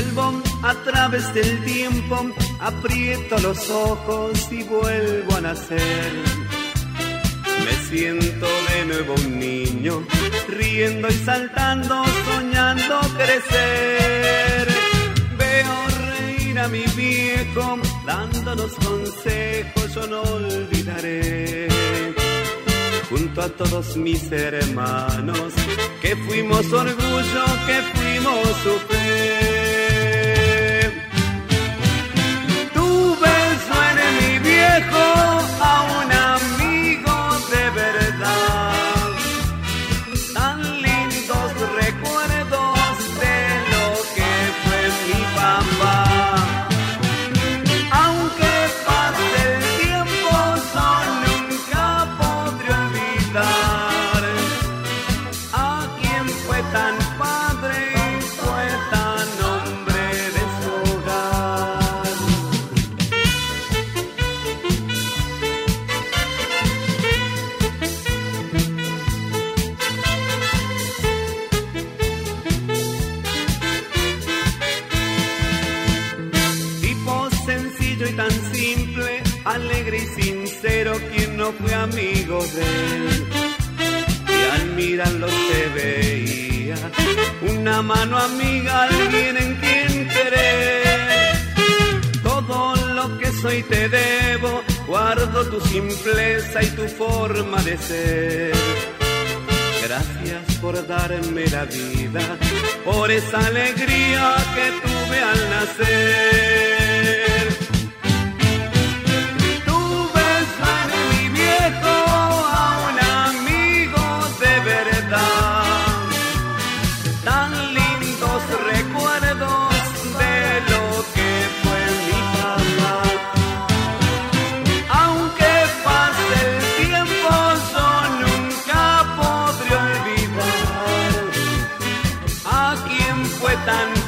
Vuelvo a través del tiempo, aprieto los ojos y vuelvo a nacer. Me siento de nuevo un niño, riendo y saltando, soñando crecer. Veo reír a mi viejo, dándonos consejos, yo no olvidaré. Junto a todos mis hermanos, que fuimos orgullo, que fuimos su fe. Tu beso en mi viejo, a un amigo de verdad. Tan lindos recuerdos de lo que fue mi papá. Aunque pase el tiempo, yo nunca podré olvidar a quien fue tan padre y fue tan hombre de su hogar. Tipo sencillo y tan simple, alegre y sincero, quien no fue amigo de él. Y al mirarlo se veía una mano amiga, alguien en quien querer. Todo lo que soy te debo, guardo tu simpleza y tu forma de ser. Gracias por darme la vida, por esa alegría que tuve al nacer. Tu beso en mi viejo, a un amigo de verdad. Tan lindos recuerdos de lo que fue mi papá. Aunque pase el tiempo, yo nunca podré olvidar a quien fue tan